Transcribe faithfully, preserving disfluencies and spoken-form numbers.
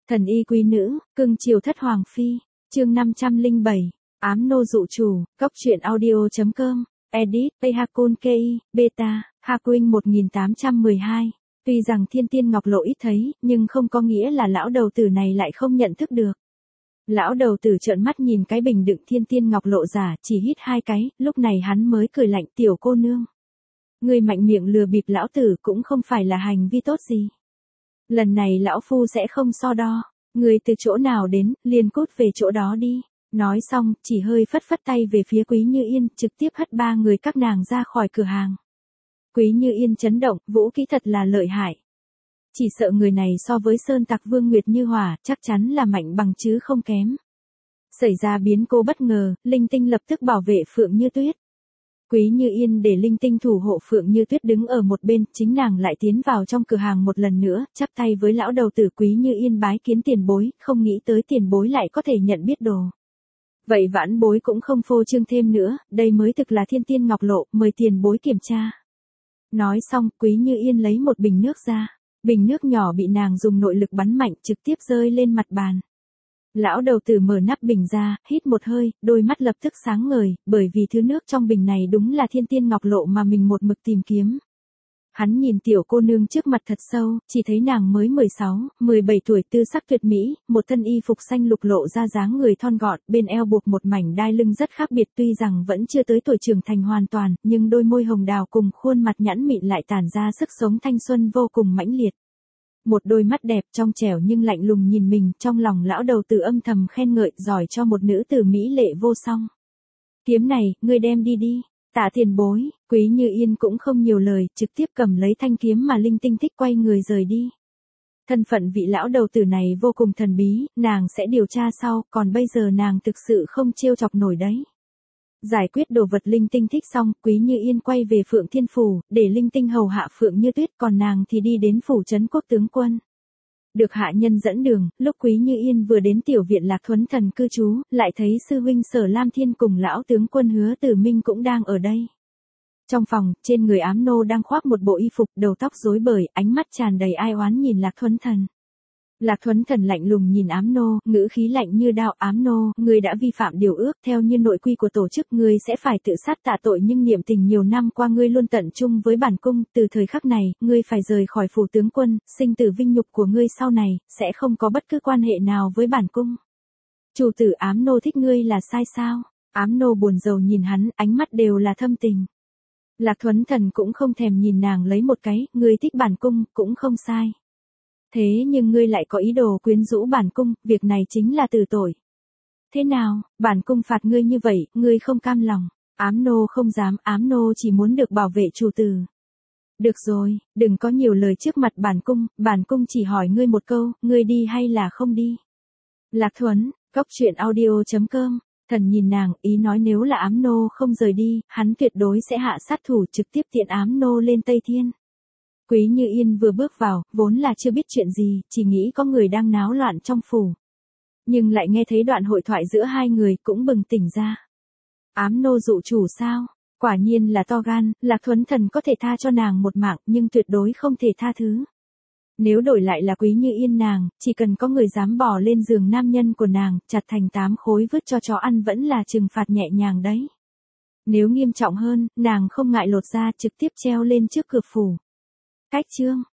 Thần y quý nữ, cưng chiều thất hoàng phi, chương năm trăm lẻ bảy, ám nô dụ chủ, góc truyện audio chấm com, edit, Payhakun Kei, beta, Hakuin một nghìn tám trăm mười hai. Tuy rằng thiên tiên ngọc lộ ít thấy, nhưng không có nghĩa là lão đầu tử này lại không nhận thức được. Lão đầu tử trợn mắt nhìn cái bình đựng thiên tiên ngọc lộ giả, chỉ hít hai cái, lúc này hắn mới cười lạnh, tiểu cô nương. Người mạnh miệng lừa bịp lão tử cũng không phải là hành vi tốt gì. Lần này lão phu sẽ không so đo, người từ chỗ nào đến, liền cút về chỗ đó đi. Nói xong, chỉ hơi phất phất tay về phía Quý Như Yên, trực tiếp hất ba người các nàng ra khỏi cửa hàng. Quý Như Yên chấn động, vũ kỹ thật là lợi hại. Chỉ sợ người này so với Sơn Tặc Vương Nguyệt Như Hỏa, chắc chắn là mạnh bằng chứ không kém. Xảy ra biến cố bất ngờ, Linh Tinh lập tức bảo vệ Phượng Như Tuyết. Quý Như Yên để Linh Tinh thủ hộ Phượng Như Tuyết đứng ở một bên, chính nàng lại tiến vào trong cửa hàng một lần nữa, chắp tay với lão đầu tử. Quý Như Yên bái kiến tiền bối, không nghĩ tới tiền bối lại có thể nhận biết đồ. Vậy vãn bối cũng không phô trương thêm nữa, đây mới thực là thiên tiên ngọc lộ, mời tiền bối kiểm tra. Nói xong, Quý Như Yên lấy một bình nước ra, bình nước nhỏ bị nàng dùng nội lực bắn mạnh trực tiếp rơi lên mặt bàn. Lão đầu tử mở nắp bình ra, hít một hơi, đôi mắt lập tức sáng ngời, bởi vì thứ nước trong bình này đúng là thiên tiên ngọc lộ mà mình một mực tìm kiếm. Hắn nhìn tiểu cô nương trước mặt thật sâu, chỉ thấy nàng mới mười sáu, mười bảy tuổi, tư sắc tuyệt mỹ, một thân y phục xanh lục lộ ra dáng người thon gọn, bên eo buộc một mảnh đai lưng rất khác biệt, tuy rằng vẫn chưa tới tuổi trưởng thành hoàn toàn, nhưng đôi môi hồng đào cùng khuôn mặt nhẵn mịn lại tản ra sức sống thanh xuân vô cùng mãnh liệt. Một đôi mắt đẹp trong trẻo nhưng lạnh lùng nhìn mình, trong lòng lão đầu tử âm thầm khen ngợi, giỏi cho một nữ tử mỹ lệ vô song. Kiếm này, ngươi đem đi đi. Tạ tiền bối. Quý Như Yên cũng không nhiều lời, trực tiếp cầm lấy thanh kiếm mà Linh Tinh thích, quay người rời đi. Thân phận vị lão đầu tử này vô cùng thần bí, nàng sẽ điều tra sau, còn bây giờ nàng thực sự không trêu chọc nổi đấy. Giải quyết đồ vật Linh Tinh thích xong, Quý Như Yên quay về Phượng Thiên Phủ, để Linh Tinh hầu hạ Phượng Như Tuyết, còn nàng thì đi đến phủ trấn quốc tướng quân. Được hạ nhân dẫn đường, lúc Quý Như Yên vừa đến tiểu viện Lạc Thuấn Thần cư trú, lại thấy sư huynh Sở Lam Thiên cùng lão tướng quân Hứa Tử Minh cũng đang ở đây. Trong phòng, trên người ám nô đang khoác một bộ y phục, đầu tóc rối bời, ánh mắt tràn đầy ai oán nhìn Lạc Thuấn Thần. Lạc Thuấn Thần lạnh lùng nhìn ám nô, ngữ khí lạnh như đao. Ám nô, ngươi đã vi phạm điều ước, theo như nội quy của tổ chức, ngươi sẽ phải tự sát tạ tội, nhưng niệm tình nhiều năm qua ngươi luôn tận trung với bản cung, từ thời khắc này, ngươi phải rời khỏi phủ tướng quân, sinh tử vinh nhục của ngươi sau này, sẽ không có bất cứ quan hệ nào với bản cung. Chủ tử ám nô thích ngươi là sai sao? Ám nô buồn rầu nhìn hắn, ánh mắt đều là thâm tình. Lạc Thuấn Thần cũng không thèm nhìn nàng lấy một cái, ngươi thích bản cung, cũng không sai. Thế nhưng ngươi lại có ý đồ quyến rũ bản cung, việc này chính là tử tội. Thế nào, bản cung phạt ngươi như vậy, ngươi không cam lòng. Ám nô không dám, ám nô chỉ muốn được bảo vệ chủ tử. Được rồi, đừng có nhiều lời trước mặt bản cung, bản cung chỉ hỏi ngươi một câu, ngươi đi hay là không đi. Lạc Thuấn, góc truyện audio chấm com, thần nhìn nàng, ý nói nếu là ám nô không rời đi, hắn tuyệt đối sẽ hạ sát thủ trực tiếp tiện ám nô lên Tây Thiên. Quý Như Yên vừa bước vào, vốn là chưa biết chuyện gì, chỉ nghĩ có người đang náo loạn trong phủ. Nhưng lại nghe thấy đoạn hội thoại giữa hai người, cũng bừng tỉnh ra. Ám nô dụ chủ sao? Quả nhiên là to gan, Lạc Thuấn Thần có thể tha cho nàng một mạng, nhưng tuyệt đối không thể tha thứ. Nếu đổi lại là Quý Như Yên nàng, chỉ cần có người dám bò lên giường nam nhân của nàng, chặt thành tám khối vứt cho chó ăn vẫn là trừng phạt nhẹ nhàng đấy. Nếu nghiêm trọng hơn, nàng không ngại lột ra trực tiếp treo lên trước cửa phủ. Cách chương.